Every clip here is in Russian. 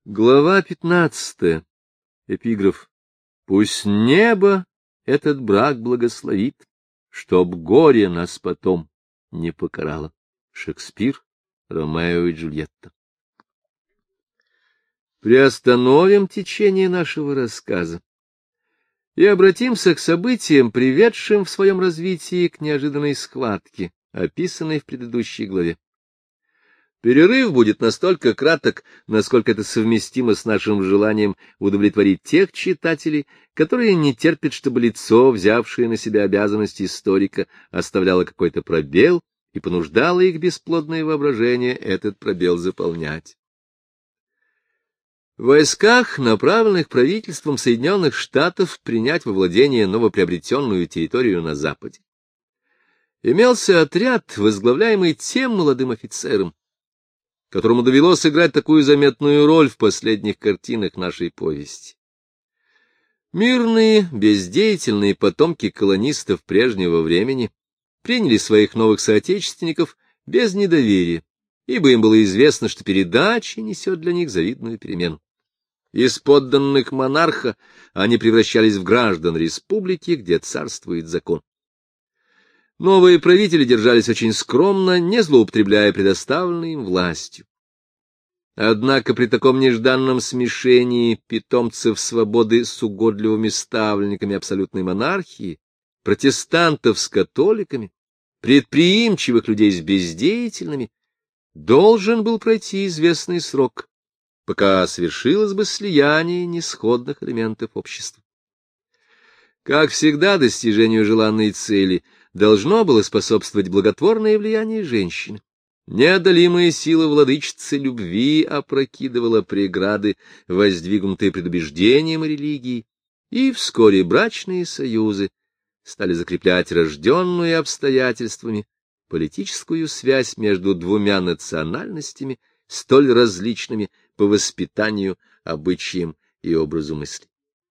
Глава 15. Эпиграф. Пусть небо этот брак благословит, чтоб горе нас потом не покарало. Шекспир, Ромео и Джульетта. Приостановим течение нашего рассказа и обратимся к событиям, приведшим в своем развитии к неожиданной схватке, описанной в предыдущей главе. Перерыв будет настолько краток, насколько это совместимо с нашим желанием удовлетворить тех читателей, которые не терпят, чтобы лицо, взявшее на себя обязанность историка, оставляло какой-то пробел и понуждало их бесплодное воображение этот пробел заполнять. В войсках, направленных правительством Соединенных Штатов принять во владение новоприобретенную территорию на Западе, имелся отряд, возглавляемый тем молодым офицером, которому довелось сыграть такую заметную роль в последних картинах нашей повести. Мирные, бездеятельные потомки колонистов прежнего времени приняли своих новых соотечественников без недоверия, ибо им было известно, что передача несет для них завидную перемену. Из подданных монарха они превращались в граждан республики, где царствует закон. Новые правители держались очень скромно, не злоупотребляя предоставленной им властью. Однако при таком нежданном смешении питомцев свободы с угодливыми ставленниками абсолютной монархии, протестантов с католиками, предприимчивых людей с бездеятельными, должен был пройти известный срок, пока свершилось бы слияние несходных элементов общества. Как всегда, достижению желанной цели должно было способствовать благотворное влияние женщины. Неодолимая сила владычицы любви опрокидывала преграды, воздвигнутые предубеждением и религией, и вскоре брачные союзы стали закреплять рожденную обстоятельствами политическую связь между двумя национальностями, столь различными по воспитанию, обычаям и образу мысли.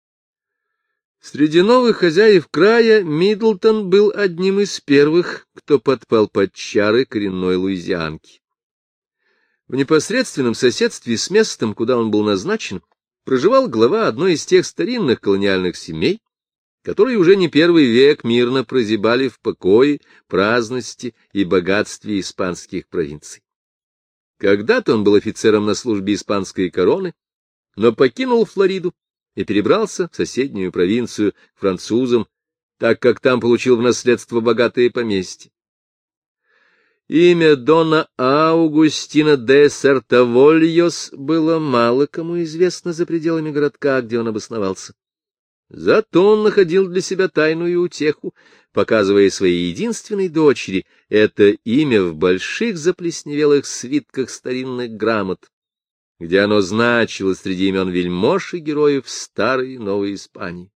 Среди новых хозяев края Миддлтон был одним из первых, кто подпал под чары коренной луизианки. В непосредственном соседстве с местом, куда он был назначен, проживал глава одной из тех старинных колониальных семей, которые уже не первый век мирно прозябали в покое, праздности и богатстве испанских провинций. Когда-то он был офицером на службе испанской короны, но покинул Флориду и перебрался в соседнюю провинцию к французам, так как там получил в наследство богатые поместья. Имя дона Аугустина де Сертавольос было мало кому известно за пределами городка, где он обосновался. Зато он находил для себя тайную утеху, показывая своей единственной дочери это имя в больших заплесневелых свитках старинных грамот, где оно значилось среди имен вельмож и героев старой и новой Испании.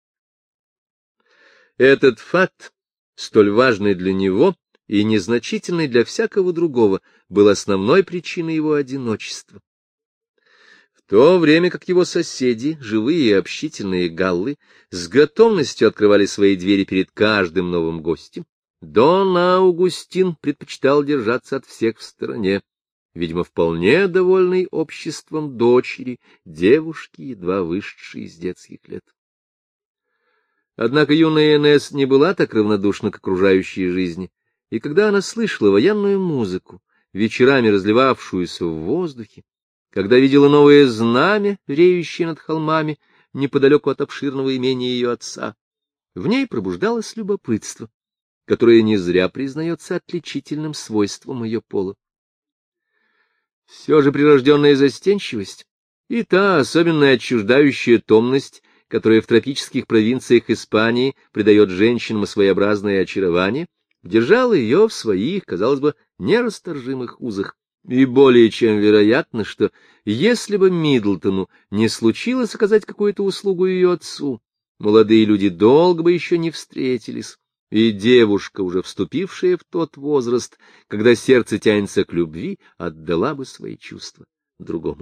Этот факт, столь важный для него и незначительный для всякого другого, был основной причиной его одиночества. В то время как его соседи, живые и общительные галлы, с готовностью открывали свои двери перед каждым новым гостем, дон Аугустин предпочитал держаться от всех в стороне, видимо, вполне довольный обществом дочери, девушки, едва вышедшей из детских лет. Однако юная Инесс не была так равнодушна к окружающей жизни, и когда она слышала военную музыку, вечерами разливавшуюся в воздухе, когда видела новое знамя, реющее над холмами, неподалеку от обширного имения ее отца, в ней пробуждалось любопытство, которое не зря признается отличительным свойством ее пола. Все же прирожденная застенчивость и та особенная отчуждающая томность, которая в тропических провинциях Испании придает женщинам своеобразное очарование, держала ее в своих, казалось бы, нерасторжимых узах. И более чем вероятно, что если бы Миддлтону не случилось оказать какую-то услугу ее отцу, молодые люди долго бы еще не встретились, и девушка, уже вступившая в тот возраст, когда сердце тянется к любви, отдала бы свои чувства другому.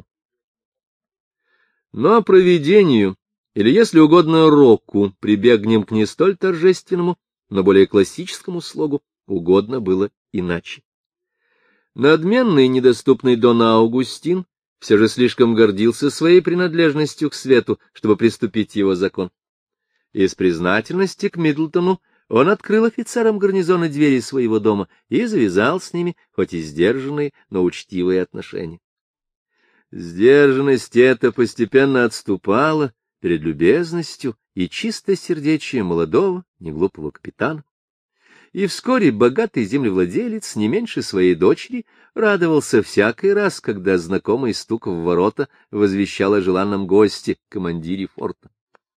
Но провидению, или, если угодно, року, прибегнем к не столь торжественному, но более классическому слогу, угодно было иначе. Надменный и недоступный дон Аугустин все же слишком гордился своей принадлежностью к свету, чтобы приступить его закон. Из признательности к Миддлтону он открыл офицерам гарнизона двери своего дома и завязал с ними, хоть и сдержанные, но учтивые отношения. Сдержанность эта постепенно отступала перед любезностью и чистосердечием молодого, неглупого капитана. И вскоре богатый землевладелец, не меньше своей дочери, радовался всякий раз, когда знакомый стук в ворота возвещал о желанном госте, командире форта.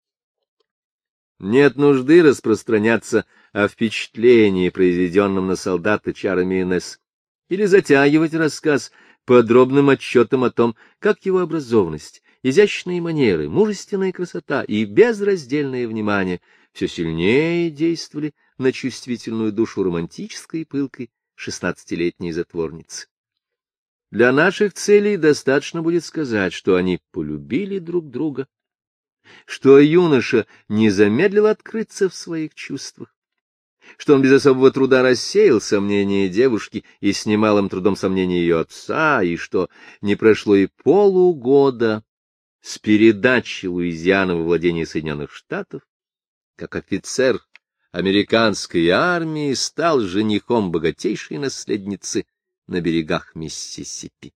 Нет нужды распространяться о впечатлении, произведенном на солдата чарами Инесс, или затягивать рассказ подробным отчетом о том, как его образованность, изящные манеры, мужественная красота и безраздельное внимание все сильнее действовали на чувствительную душу романтической и пылкой 16-летней затворницы. Для наших целей достаточно будет сказать, что они полюбили друг друга, что юноша не замедлил открыться в своих чувствах, что он без особого труда рассеял сомнения девушки и с немалым трудом сомнения ее отца, и что не прошло и полугода с передачи Луизианы во владение Соединенных Штатов, как офицер американской армии стал женихом богатейшей наследницы на берегах Миссисипи.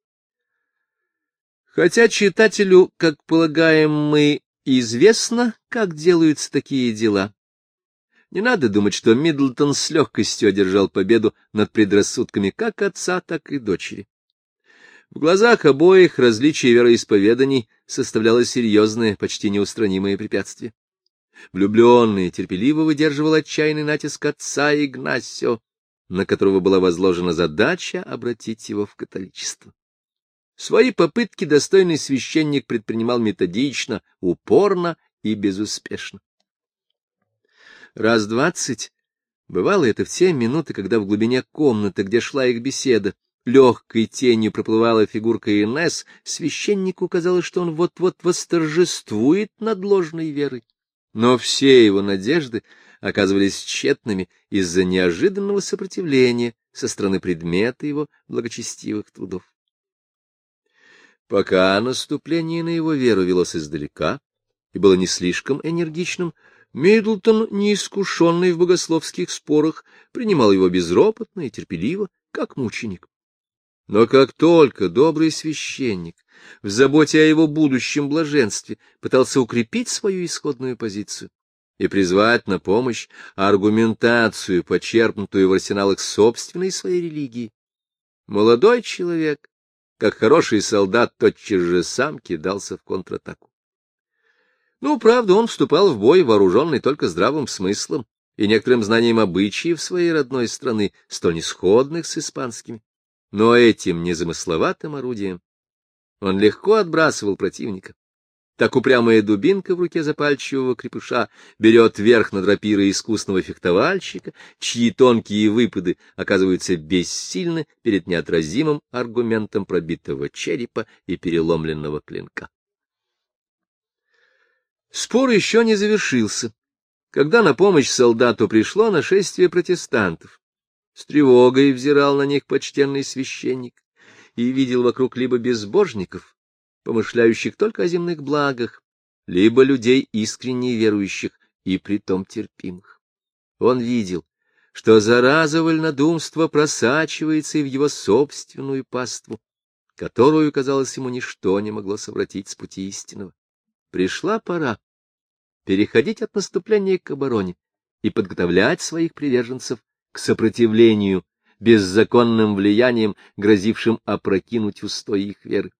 Хотя читателю, как полагаем мы, известно, как делаются такие дела, не надо думать, что Миддлтон с легкостью одержал победу над предрассудками как отца, так и дочери. В глазах обоих различие вероисповеданий составляло серьезное, почти неустранимое препятствие. Влюбленный терпеливо выдерживал отчаянный натиск отца Игнасио, на которого была возложена задача обратить его в католичество. Свои попытки достойный священник предпринимал методично, упорно и безуспешно. Раз 20 бывало это в те минуты, когда в глубине комнаты, где шла их беседа, легкой тенью проплывала фигурка Инесс, священнику казалось, что он вот-вот восторжествует над ложной верой. Но все его надежды оказывались тщетными из-за неожиданного сопротивления со стороны предмета его благочестивых трудов. Пока наступление на его веру велось издалека и было не слишком энергичным, Миддлтон, неискушенный в богословских спорах, принимал его безропотно и терпеливо, как мученик. Но как только добрый священник, в заботе о его будущем блаженстве, пытался укрепить свою исходную позицию и призвать на помощь аргументацию, почерпнутую в арсеналах собственной своей религии, молодой человек, как хороший солдат, тотчас же сам кидался в контратаку. Правда, он вступал в бой, вооруженный только здравым смыслом и некоторым знанием обычаев своей родной страны, столь несходных с испанскими. Но этим незамысловатым орудием он легко отбрасывал противника. Так упрямая дубинка в руке запальчивого крепыша берет верх над рапирой искусного фехтовальщика, чьи тонкие выпады оказываются бессильны перед неотразимым аргументом пробитого черепа и переломленного клинка. Спор еще не завершился, когда на помощь солдату пришло нашествие протестантов. С тревогой взирал на них почтенный священник и видел вокруг либо безбожников, помышляющих только о земных благах, либо людей искренне верующих и притом терпимых. Он видел, что зараза вольнодумства просачивается и в его собственную паству, которую, казалось, ему ничто не могло совратить с пути истинного. Пришла пора переходить от наступления к обороне и подготовлять своих приверженцев к сопротивлению беззаконным влияниям, грозившим опрокинуть устои их веры.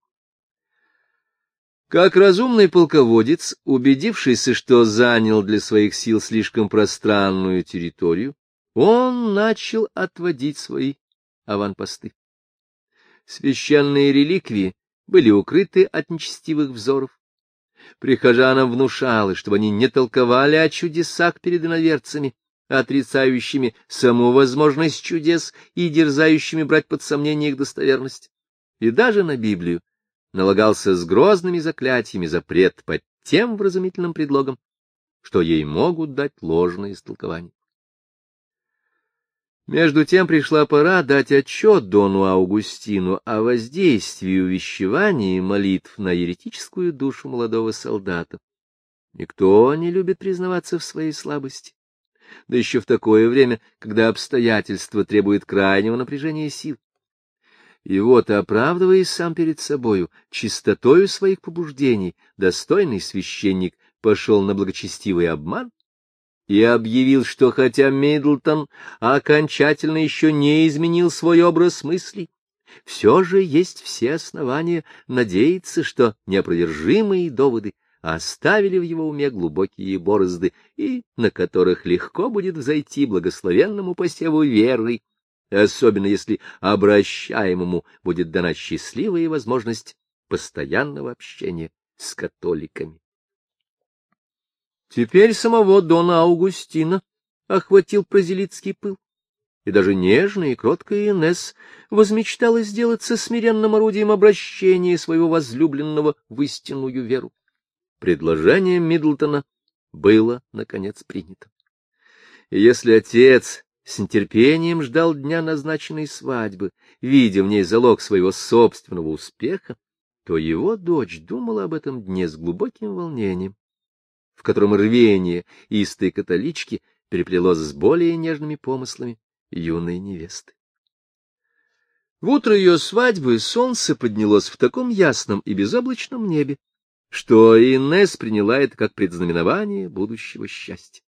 Как разумный полководец, убедившийся, что занял для своих сил слишком пространную территорию, он начал отводить свои аванпосты. Священные реликвии были укрыты от нечестивых взоров. Прихожанам внушалось, чтобы они не толковали о чудесах перед иноверцами, отрицающими саму возможность чудес и дерзающими брать под сомнение их достоверность. И даже на Библию налагался с грозными заклятиями запрет под тем вразумительным предлогом, что ей могут дать ложное истолкование. Между тем пришла пора дать отчет дону Аугустину о воздействии увещеваний и молитв на еретическую душу молодого солдата. Никто не любит признаваться в своей слабости, да еще в такое время, когда обстоятельства требуют крайнего напряжения сил. И вот, оправдываясь сам перед собою, чистотою своих побуждений, достойный священник пошел на благочестивый обман и объявил, что хотя Миддлтон окончательно еще не изменил свой образ мыслей, все же есть все основания надеяться, что неопровержимые доводы оставили в его уме глубокие борозды, и на которых легко будет взойти благословенному посеву веры, особенно если обращаемому будет дана счастливая возможность постоянного общения с католиками. Теперь самого дона Аугустина охватил прозелитский пыл, и даже нежная и кроткая Инесс возмечтала сделаться смиренным орудием обращения своего возлюбленного в истинную веру. Предложение Миддлтона было, наконец, принято. И если отец с нетерпением ждал дня назначенной свадьбы, видя в ней залог своего собственного успеха, то его дочь думала об этом дне с глубоким волнением, в котором рвение истой католички переплелось с более нежными помыслами юной невесты. В утро ее свадьбы солнце поднялось в таком ясном и безоблачном небе, что Инесс приняла это как предзнаменование будущего счастья.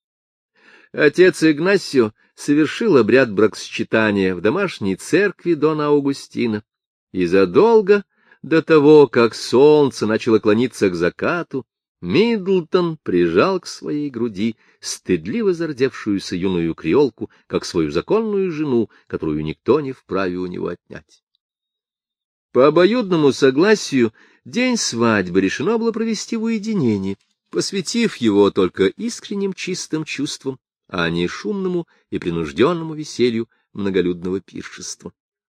Отец Игнасио совершил обряд бракосочетания в домашней церкви дона Аугустина, и задолго до того, как солнце начало клониться к закату, Миддлтон прижал к своей груди стыдливо зардевшуюся юную креолку, как свою законную жену, которую никто не вправе у него отнять. По обоюдному согласию день свадьбы решено было провести в уединении, посвятив его только искренним чистым чувствам, а не шумному и принужденному веселью многолюдного пиршества.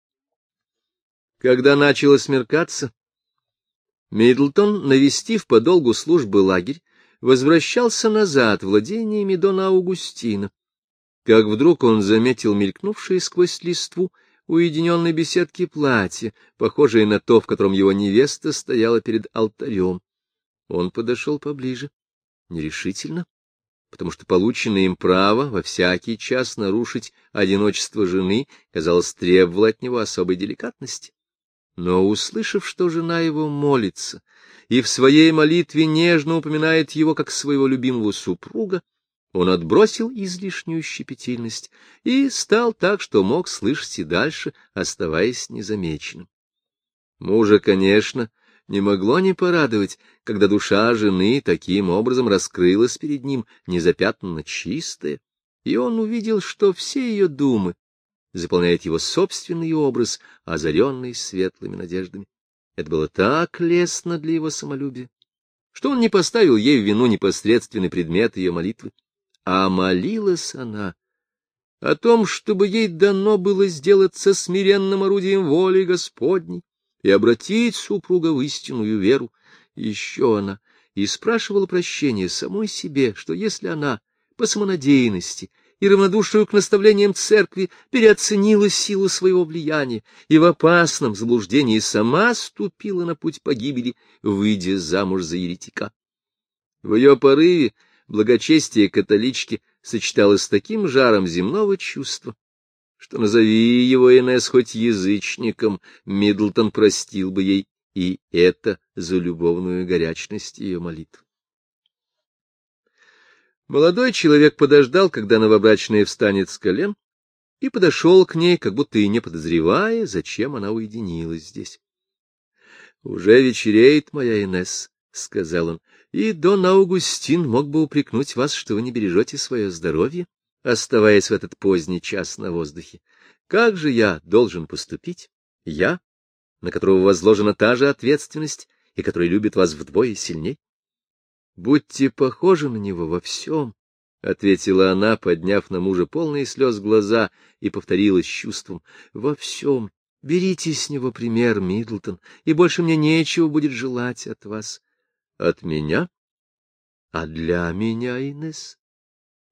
Когда начало смеркаться, Миддлтон, навестив по долгу службы лагерь, возвращался назад владениями дона Аугустина, как вдруг он заметил мелькнувшее сквозь листву уединенной беседки платье, похожее на то, в котором его невеста стояла перед алтарем. Он подошел поближе, нерешительно, потому что полученное им право во всякий час нарушить одиночество жены, казалось, требовало от него особой деликатности. Но, услышав, что жена его молится, и в своей молитве нежно упоминает его как своего любимого супруга, он отбросил излишнюю щепетильность и стал так, что мог слышать и дальше, оставаясь незамеченным. Мужа, конечно, не могло не порадовать, когда душа жены таким образом раскрылась перед ним, незапятнанно чистая, и он увидел, что все ее думы заполняет его собственный образ, озаренный светлыми надеждами. Это было так лестно для его самолюбия, что он не поставил ей в вину непосредственный предмет ее молитвы. А молилась она о том, чтобы ей дано было сделаться смиренным орудием воли Господней и обратить супруга в истинную веру. Еще она и спрашивала прощения самой себе, что если она по самонадеянности и равнодушию к наставлениям церкви переоценила силу своего влияния и в опасном заблуждении сама ступила на путь погибели, выйдя замуж за еретика. В ее порыве благочестие католички сочеталось с таким жаром земного чувства, что, назови его Инесс хоть язычником, Миддлтон простил бы ей и это за любовную горячность ее молитв. Молодой человек подождал, когда новобрачная встанет с колен, и подошел к ней, как будто и не подозревая, зачем она уединилась здесь. — Уже вечереет, моя Инесс, — сказал он, — и дон Аугустин мог бы упрекнуть вас, что вы не бережете свое здоровье, оставаясь в этот поздний час на воздухе. Как же я должен поступить? Я, на которого возложена та же ответственность и который любит вас вдвое сильней? — Будьте похожи на него во всем, — ответила она, подняв на мужа полные слез глаза, и повторила с чувством. — Во всем. Берите с него пример, Миддлтон, и больше мне нечего будет желать от вас. — От меня? — А для меня, Инесс?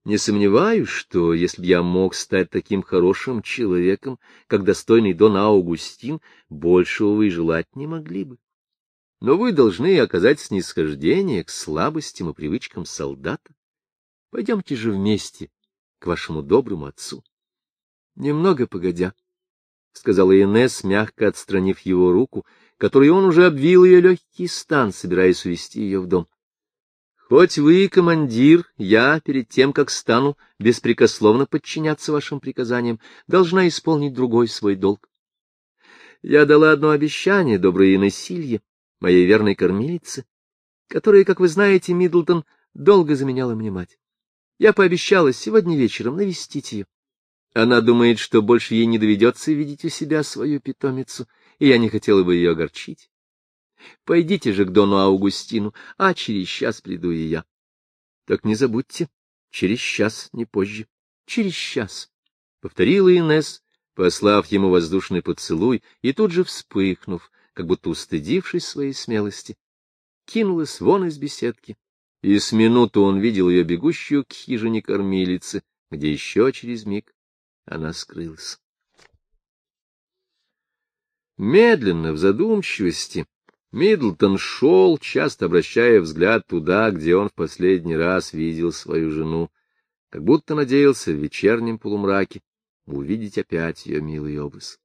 Не сомневаюсь, что если б я мог стать таким хорошим человеком, как достойный Дон Аугустин, большего вы и желать не могли бы. Но вы должны оказать снисхождение к слабостям и привычкам солдата. Пойдемте же вместе к вашему доброму отцу. Немного погодя, — сказала Инесс, мягко отстранив его руку, которой он уже обвил ее легкий стан, собираясь увести ее в дом. Хоть вы и командир, я, перед тем, как стану беспрекословно подчиняться вашим приказаниям, должна исполнить другой свой долг. Я дала одно обещание доброй Инессилье, моей верной кормилице, которая, как вы знаете, Миддлтон, долго заменяла мне мать. Я пообещала сегодня вечером навестить ее. Она думает, что больше ей не доведется видеть у себя свою питомицу, и я не хотела бы ее огорчить. Пойдите же к Дону Аугустину, а через час приду и я. Так не забудьте, через час, не позже. Через час, — повторила Инесс, послав ему воздушный поцелуй, и тут же вспыхнув, как будто устыдившись своей смелости, кинулась вон из беседки, и с минуту он видел ее бегущую к хижине кормилицы, где еще через миг она скрылась. Медленно, в задумчивости, Миддлтон шел, часто обращая взгляд туда, где он в последний раз видел свою жену, как будто надеялся в вечернем полумраке увидеть опять ее милый образ.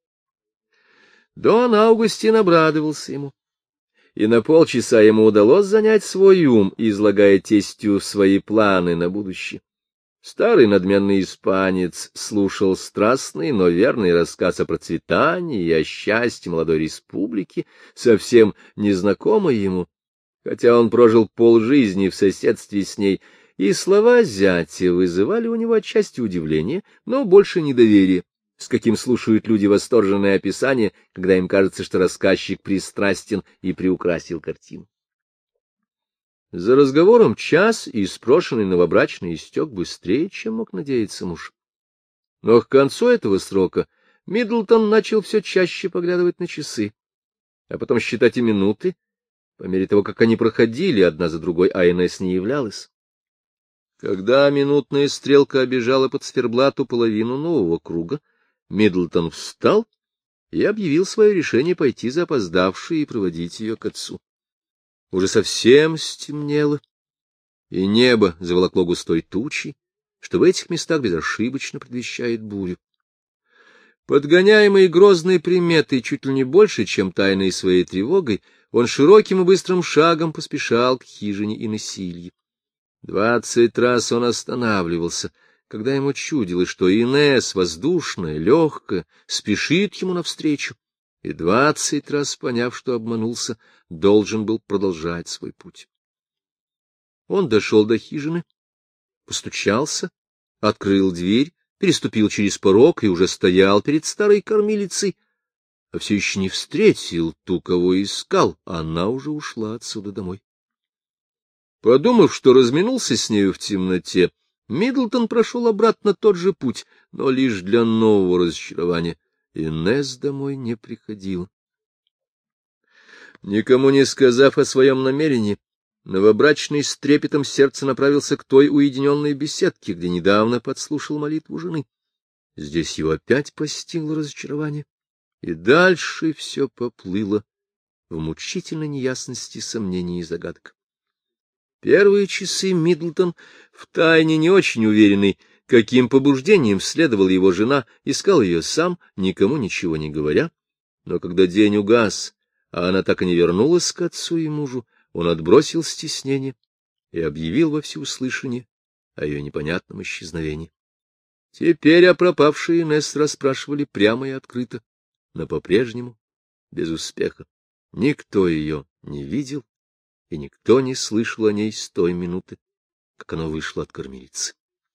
Дон Аугустин обрадовался ему, и на полчаса ему удалось занять свой ум, излагая тестю свои планы на будущее. Старый надменный испанец слушал страстный, но верный рассказ о процветании и о счастье молодой республики, совсем незнакомый ему, хотя он прожил полжизни в соседстве с ней, и слова зятя вызывали у него отчасти удивление, но больше недоверие, с каким слушают люди восторженное описание, когда им кажется, что рассказчик пристрастен и приукрасил картину. За разговором час, и спрошенный новобрачный истек быстрее, чем мог надеяться муж. Но к концу этого срока Миддлтон начал все чаще поглядывать на часы, а потом считать и минуты, по мере того, как они проходили одна за другой, а Инесс не являлась. Когда минутная стрелка обежала под циферблату половину нового круга, Миддлтон встал и объявил свое решение пойти за опоздавшей и проводить ее к отцу. Уже совсем стемнело, и небо заволокло густой тучей, что в этих местах безошибочно предвещает бурю. Подгоняемый грозной приметой чуть ли не больше, чем тайной своей тревогой, он широким и быстрым шагом поспешал к хижине Инессильи. 20 раз он останавливался, когда ему чудилось, что Инесс, воздушная, легкая, спешит ему навстречу, и 20 раз, поняв, что обманулся, должен был продолжать свой путь. Он дошел до хижины, постучался, открыл дверь, переступил через порог и уже стоял перед старой кормилицей, а все еще не встретил ту, кого искал, она уже ушла отсюда домой. Подумав, что разминулся с нею в темноте, Миддлтон прошел обратно тот же путь, но лишь для нового разочарования. Инесс домой не приходила. Никому не сказав о своем намерении, новобрачный с трепетом сердца направился к той уединенной беседке, где недавно подслушал молитву жены. Здесь его опять постигло разочарование, и дальше все поплыло в мучительной неясности сомнений и загадок. Первые часы Миддлтон, втайне не очень уверенный, каким побуждением следовала его жена, искал ее сам, никому ничего не говоря, но когда день угас, а она так и не вернулась к отцу и мужу, он отбросил стеснение и объявил во всеуслышание о ее непонятном исчезновении. Теперь о пропавшей Инесс расспрашивали прямо и открыто, но по-прежнему без успеха. Никто ее не видел, и никто не слышал о ней с той минуты, как она вышла от кормилицы.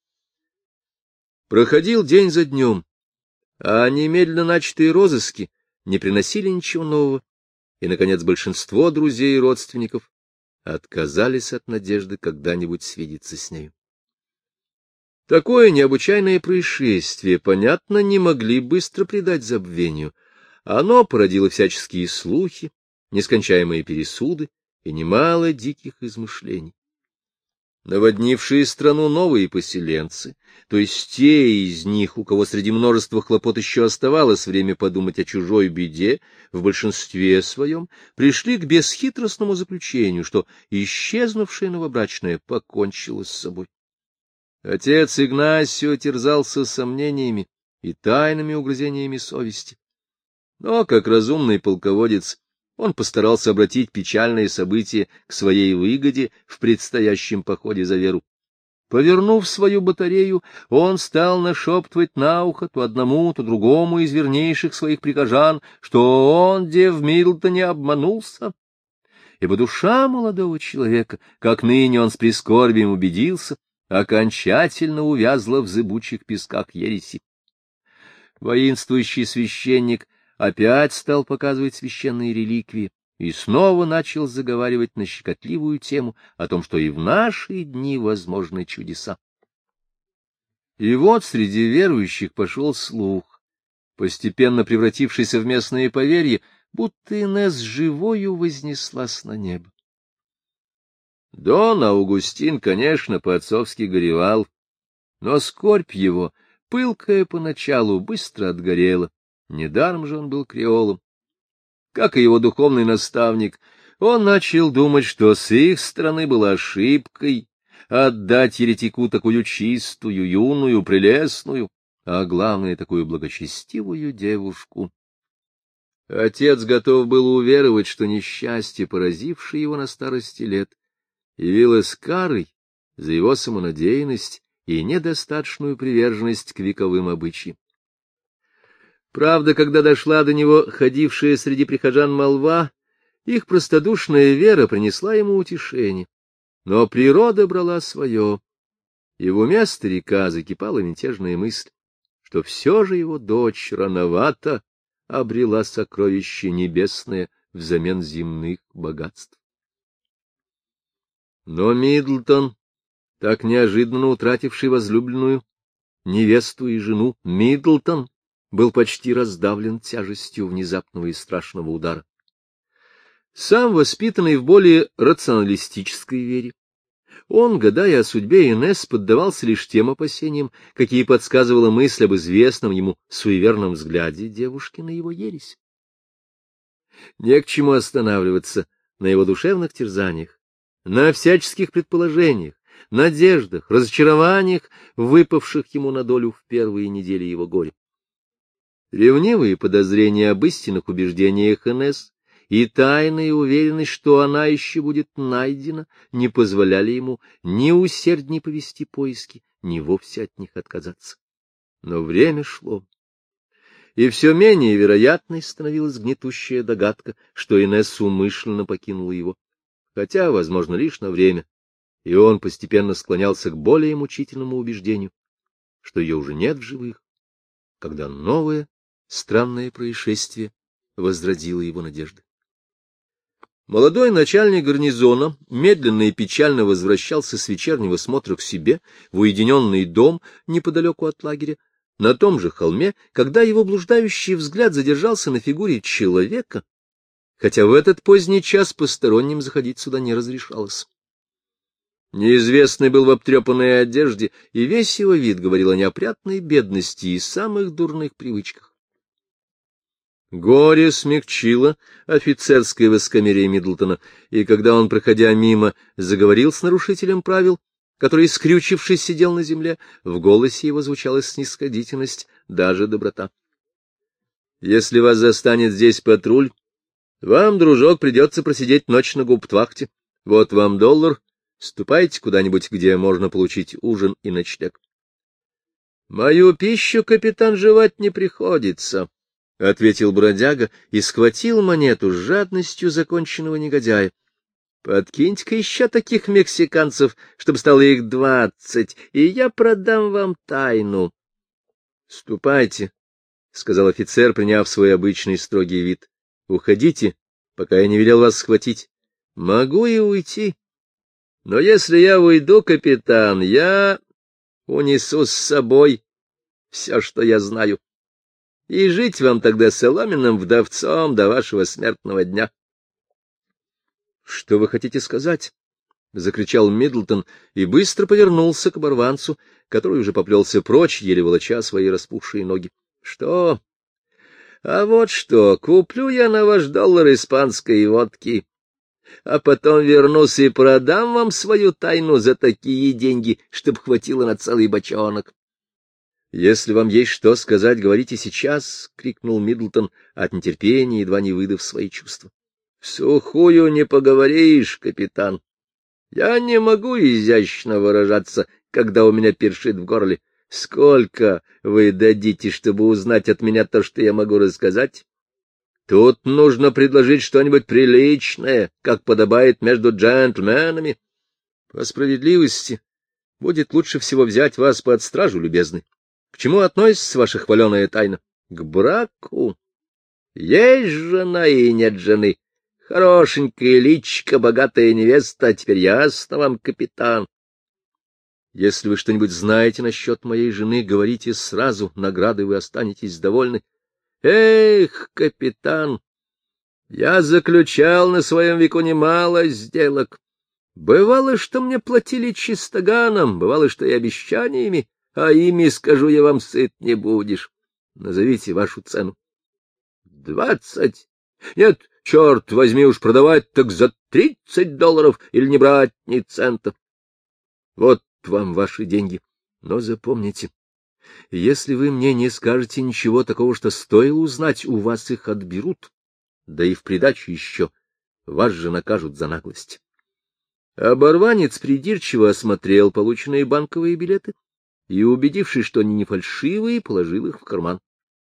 Проходил день за днем, а немедленно начатые розыски не приносили ничего нового, и, наконец, большинство друзей и родственников отказались от надежды когда-нибудь свидеться с нею. Такое необычайное происшествие, понятно, не могли быстро предать забвению. Оно породило всяческие слухи, нескончаемые пересуды и немало диких измышлений. Наводнившие страну новые поселенцы, то есть те из них, у кого среди множества хлопот еще оставалось время подумать о чужой беде, в большинстве своем пришли к бесхитростному заключению, что исчезнувшая новобрачная покончила с собой. Отец Игнасио терзался сомнениями и тайными угрызениями совести. Но, как разумный полководец, он постарался обратить печальные события к своей выгоде в предстоящем походе за веру. Повернув свою батарею, он стал нашептывать на ухо то одному, то другому из вернейших своих прихожан, что он, где в Мидлтоне, обманулся. Ибо душа молодого человека, как ныне он с прискорбием убедился, окончательно увязла в зыбучих песках ереси. Воинствующий священник опять стал показывать священные реликвии и снова начал заговаривать на щекотливую тему о том, что и в наши дни возможны чудеса. И вот среди верующих пошел слух, постепенно превратившийся в местное поверье, будто Инесс живою вознеслась на небо. Дон Аугустин, конечно, по-отцовски горевал, но скорбь его, пылкая поначалу, быстро отгорела. Недаром же он был креолом. Как и его духовный наставник, он начал думать, что с их стороны была ошибкой отдать еретику такую чистую, юную, прелестную, а главное, такую благочестивую девушку. Отец готов был уверовать, что несчастье, поразившее его на старости лет, явилось карой за его самонадеянность и недостаточную приверженность к вековым обычаям. Правда, когда дошла до него ходившая среди прихожан молва, их простодушная вера принесла ему утешение. Но природа брала свое, и в уме старика закипала мятежная мысль, что все же его дочь рановато обрела сокровище небесное взамен земных богатств. Но Мидлтон, так неожиданно утративший возлюбленную невесту и жену, Мидлтон был почти раздавлен тяжестью внезапного и страшного удара. Сам воспитанный в более рационалистической вере, он, гадая о судьбе Инесс, поддавался лишь тем опасениям, какие подсказывала мысль об известном ему суеверном взгляде девушки на его ересь. Не к чему останавливаться на его душевных терзаниях, на всяческих предположениях, надеждах, разочарованиях, выпавших ему на долю в первые недели его горя. Ревнивые подозрения об истинных убеждениях Инесс и тайная уверенность, что она еще будет найдена, не позволяли ему ни усерднее повести поиски, ни вовсе от них отказаться. Но время шло, и все менее вероятной становилась гнетущая догадка, что Инесс умышленно покинула его, хотя, возможно, лишь на время, и он постепенно склонялся к более мучительному убеждению, что ее уже нет в живых, когда новое странное происшествие возродило его надежды. Молодой начальник гарнизона медленно и печально возвращался с вечернего смотра к себе в уединенный дом неподалеку от лагеря, на том же холме, когда его блуждающий взгляд задержался на фигуре человека, хотя в этот поздний час посторонним заходить сюда не разрешалось. Неизвестный был в обтрепанной одежде, и весь его вид говорил о неопрятной бедности и самых дурных привычках. Горе смягчило офицерское высокомерие Мидлтона, и когда он, проходя мимо, заговорил с нарушителем правил, который, скрючившись, сидел на земле, в голосе его звучала снисходительность, даже доброта. — Если вас застанет здесь патруль, вам, дружок, придется просидеть ночь на гауптвахте. Вот вам $1, ступайте куда-нибудь, где можно получить ужин и ночлег. — Мою пищу, капитан, жевать не приходится, — ответил бродяга и схватил монету с жадностью законченного негодяя. — Подкиньте-ка еще таких мексиканцев, чтобы стало их 20, и я продам вам тайну. — Ступайте, — сказал офицер, приняв свой обычный строгий вид. — Уходите, пока я не велел вас схватить. — Могу и уйти. Но если я уйду, капитан, я унесу с собой все, что я знаю. И жить вам тогда соломенным вдовцом до вашего смертного дня. — Что вы хотите сказать? — закричал Миддлтон и быстро повернулся к оборванцу, который уже поплелся прочь, еле волоча свои распухшие ноги. — Что? А вот что, куплю я на ваш доллар испанской водки, а потом вернусь и продам вам свою тайну за такие деньги, чтоб хватило на целый бочонок. — Если вам есть что сказать, говорите сейчас, — крикнул Миддлтон от нетерпения, едва не выдав свои чувства. — В сухую не поговоришь, капитан. Я не могу изящно выражаться, когда у меня першит в горле. Сколько вы дадите, чтобы узнать от меня то, что я могу рассказать? Тут нужно предложить что-нибудь приличное, как подобает между джентльменами. По справедливости, будет лучше всего взять вас под стражу, любезный. К чему относится ваша хваленая тайна? К браку. Есть жена и нет жены. Хорошенькая личико, богатая невеста, а теперь ясно вам, капитан. Если вы что-нибудь знаете насчет моей жены, говорите сразу, награды вы останетесь довольны. Эх, капитан, я заключал на своем веку немало сделок. Бывало, что мне платили чистоганом, бывало, что и обещаниями, а ими, скажу я вам, сыт не будешь. Назовите вашу цену. 20. Нет, черт возьми, уж продавать так за $30 или не брать ни цента. Вот вам ваши деньги. Но запомните, если вы мне не скажете ничего такого, что стоило узнать, у вас их отберут, да и в придачу еще вас же накажут за наглость. Оборванец придирчиво осмотрел полученные банковые билеты и, убедившись, что они не фальшивые, положил их в карман.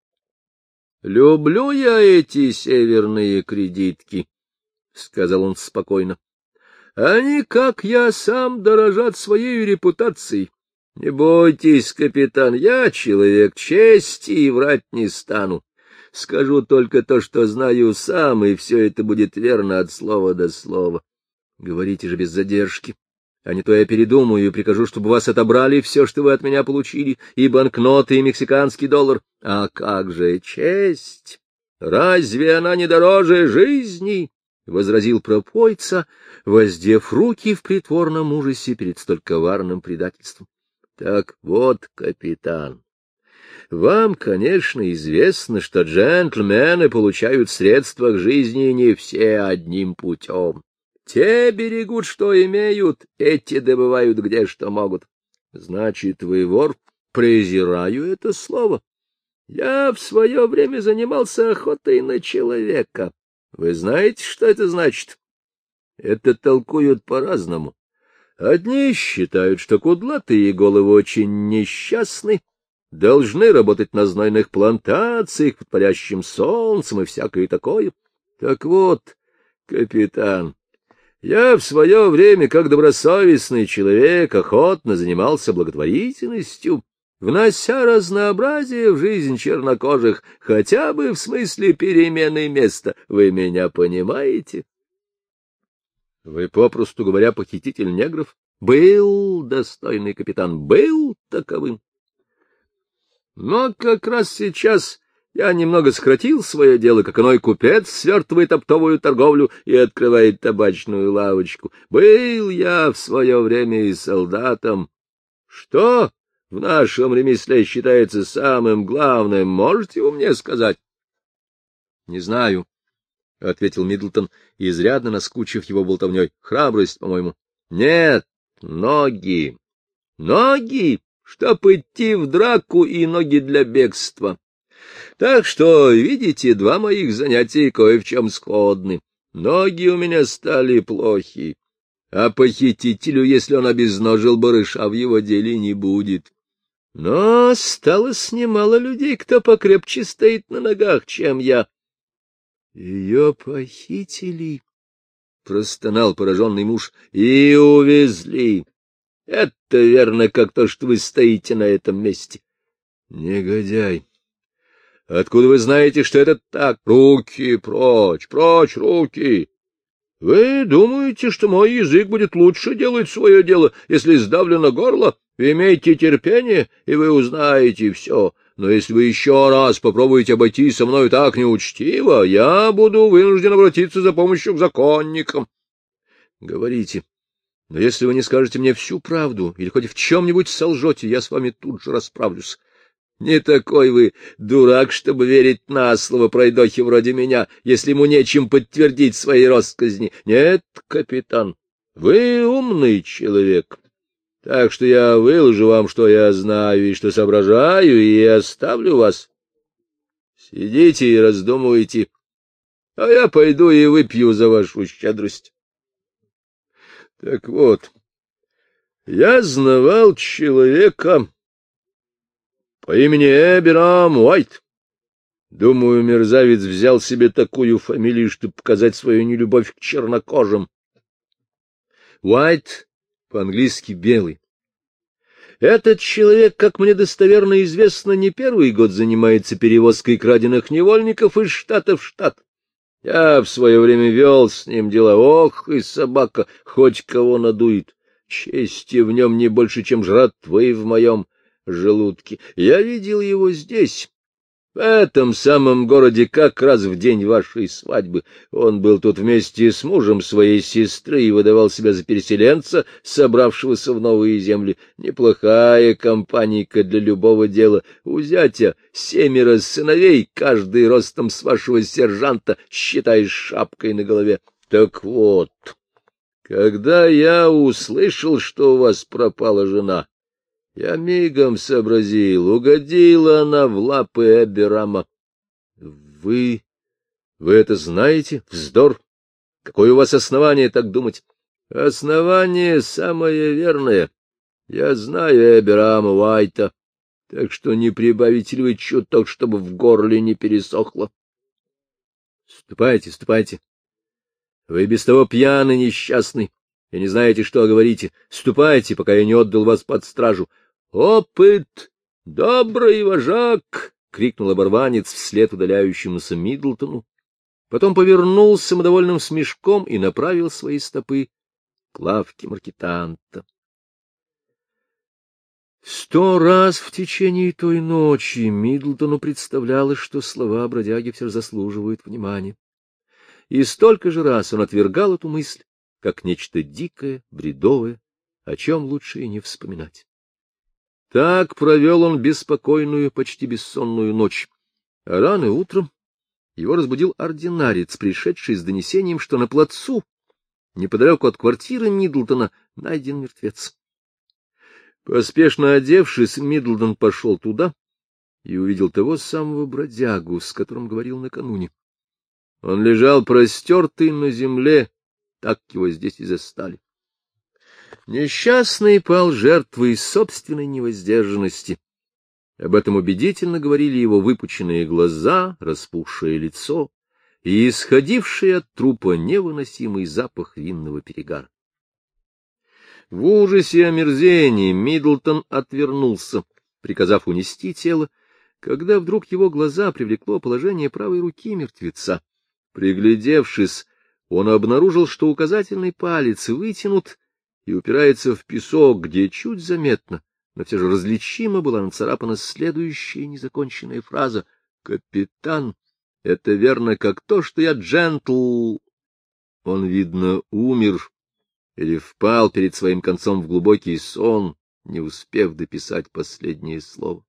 — Люблю я эти северные кредитки, — сказал он спокойно. — Они, как я сам, дорожат своей репутацией. Не бойтесь, капитан, я человек чести и врать не стану. Скажу только то, что знаю сам, и все это будет верно от слова до слова. Говорите же без задержки, а не то я передумаю и прикажу, чтобы вас отобрали все, что вы от меня получили, и банкноты, и мексиканский доллар. А как же честь? Разве она не дороже жизни? — возразил пропойца, воздев руки в притворном ужасе перед столь коварным предательством. — Так вот, капитан, вам, конечно, известно, что джентльмены получают средства к жизни не все одним путем. Те берегут, что имеют, эти добывают где что могут. Значит, вы вор? Презираю это слово. Я в свое время занимался охотой на человека. Вы знаете, что это значит? Это толкуют по-разному. Одни считают, что кудлатые головы очень несчастны, должны работать на знойных плантациях под палящим солнцем и всякое такое. Так вот, капитан, я в свое время, как добросовестный человек, охотно занимался благотворительностью, внося разнообразие в жизнь чернокожих, хотя бы в смысле перемены места. Вы меня понимаете? Вы, попросту говоря, похититель негров? Был, достойный капитан, был таковым. Но как раз сейчас я немного сократил свое дело, как иной купец свертывает оптовую торговлю и открывает табачную лавочку. Был я в свое время и солдатом. Что в нашем ремесле считается самым главным, можете вы мне сказать? — Не знаю, — ответил Миддлтон, изрядно наскучив его болтовней. — Храбрость, по-моему. — Нет, ноги. Ноги, чтоб идти в драку, и ноги для бегства. Так что, видите, два моих занятия кое в чем сходны. Ноги у меня стали плохи, а похитителю, если он обезножил барыша, в его деле не будет. Но осталось немало людей, кто покрепче стоит на ногах, чем я. — Ее похитили, — простонал пораженный муж, — и увезли. Это верно, как то, что вы стоите на этом месте. — Негодяй! Откуда вы знаете, что это так? Руки прочь, прочь руки! Вы думаете, что мой язык будет лучше делать свое дело, если сдавлено горло? Имейте терпение, и вы узнаете все. Но если вы еще раз попробуете обойтись со мною так неучтиво, я буду вынужден обратиться за помощью к законникам. Говорите, Но если вы не скажете мне всю правду или хоть в чем-нибудь солжете, я с вами тут же расправлюсь. Не такой вы дурак, чтобы верить на слово пройдохи вроде меня, если ему нечем подтвердить свои россказни. Нет, капитан, вы умный человек, так что я выложу вам, что я знаю и что соображаю, и оставлю вас. Сидите и раздумывайте, а я пойду и выпью за вашу щедрость. Так вот, я знавал человека по имени Эберам Уайт. Думаю, мерзавец взял себе такую фамилию, чтобы показать свою нелюбовь к чернокожим. Уайт по-английски белый. Этот человек, как мне достоверно известно, не первый год занимается перевозкой краденных невольников из штата в штат. Я в свое время вел с ним дела. Ох, и собака хоть кого надует. Чести в нем не больше, чем жратвы в моем желудке. Я видел его здесь, в этом самом городе, как раз в день вашей свадьбы. Он был тут вместе с мужем своей сестры и выдавал себя за переселенца, собравшегося в новые земли. Неплохая компанийка для любого дела. У зятя 7 сыновей, каждый ростом с вашего сержанта, считай, шапкой на голове. Так вот, когда я услышал, что у вас пропала жена, я мигом сообразил, угодила она в лапы Эберама. Вы это знаете? Вздор! Какое у вас основание так думать? Основание самое верное. Я знаю Эберама Уайта, так что не прибавите ли вы чуток, чтобы в горле не пересохло. Ступайте, ступайте. Вы без того пьяный, несчастный, и не знаете, что говорите. Ступайте, пока я не отдал вас под стражу. — Опыт, добрый вожак! — крикнул оборванец вслед удаляющемуся Миддлтону. Потом повернулся самодовольным смешком и направил свои стопы к лавке маркетанта. 100 раз в течение той ночи Миддлтону представлялось, что слова бродяги все же заслуживают внимания. И столько же раз он отвергал эту мысль, как нечто дикое, бредовое, о чем лучше и не вспоминать. Так провел он беспокойную, почти бессонную ночь. А рано утром его разбудил ординарец, пришедший с донесением, что на плацу, неподалеку от квартиры Миддлтона, найден мертвец. Поспешно одевшись, Миддлтон пошел туда и увидел того самого бродягу, с которым говорил накануне. Он лежал простертый на земле, так его здесь и застали. Несчастный пал жертвой собственной невоздержанности. Об этом убедительно говорили его выпученные глаза, распухшее лицо и исходивший от трупа невыносимый запах винного перегара. В ужасе и омерзении Миддлтон отвернулся, приказав унести тело, когда вдруг его глаза привлекло положение правой руки мертвеца. Приглядевшись, он обнаружил, что указательный палец вытянут и упирается в песок, где чуть заметно, но все же различимо была нацарапана следующая незаконченная фраза: «Капитан, это верно, как то, что я джентл». Он, видно, умер или впал перед своим концом в глубокий сон, не успев дописать последнее слово.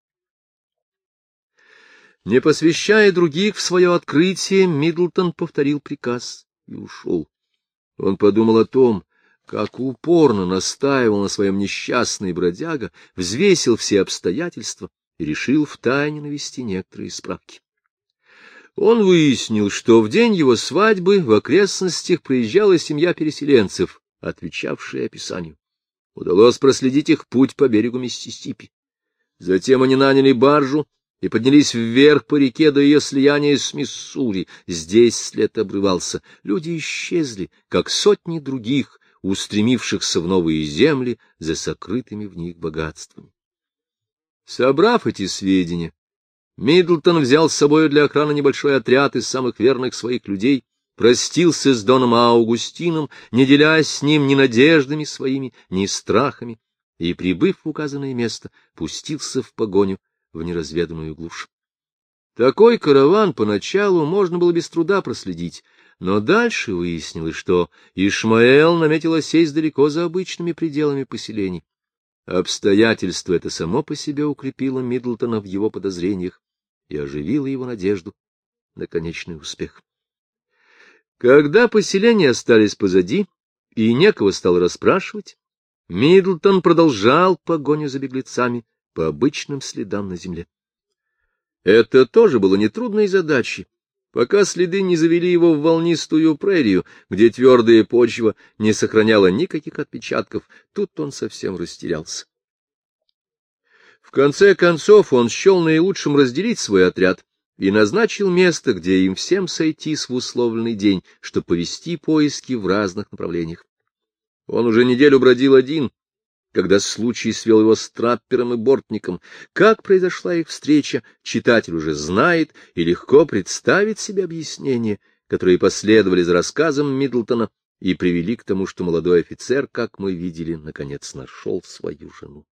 Не посвящая других в свое открытие, Миддлтон повторил приказ и ушел. Он подумал о том, как упорно настаивал на своем несчастный бродяга, взвесил все обстоятельства и решил втайне навести некоторые справки. Он выяснил, что в день его свадьбы в окрестностях проезжала семья переселенцев, отвечавшая описанию. Удалось проследить их путь по берегу Миссисипи. Затем они наняли баржу и поднялись вверх по реке до ее слияния с Миссури. Здесь след обрывался. Люди исчезли, как сотни других, устремившихся в новые земли за сокрытыми в них богатствами. Собрав эти сведения, Миддлтон взял с собой для охраны небольшой отряд из самых верных своих людей, простился с доном Аугустином, не делясь с ним ни надеждами своими, ни страхами, и, прибыв в указанное место, пустился в погоню в неразведанную глушь. Такой караван поначалу можно было без труда проследить, Но дальше выяснилось, что Ишмаэл наметил сесть далеко за обычными пределами поселений. Обстоятельство это само по себе укрепило Миддлтона в его подозрениях и оживило его надежду на конечный успех. Когда поселения остались позади, и некого стало расспрашивать, Миддлтон продолжал погоню за беглецами по обычным следам на земле. Это тоже было нетрудной задачей, пока следы не завели его в волнистую прерию, где твердая почва не сохраняла никаких отпечатков. Тут он совсем растерялся. В конце концов он счел наилучшим разделить свой отряд и назначил место, где им всем сойтись в условленный день, чтобы повести поиски в разных направлениях. Он уже неделю бродил один, когда случай свел его с траппером и бортником. Как произошла их встреча, читатель уже знает и легко представит себе объяснения, которые последовали за рассказом Миддлтона и привели к тому, что молодой офицер, как мы видели, наконец нашел свою жену.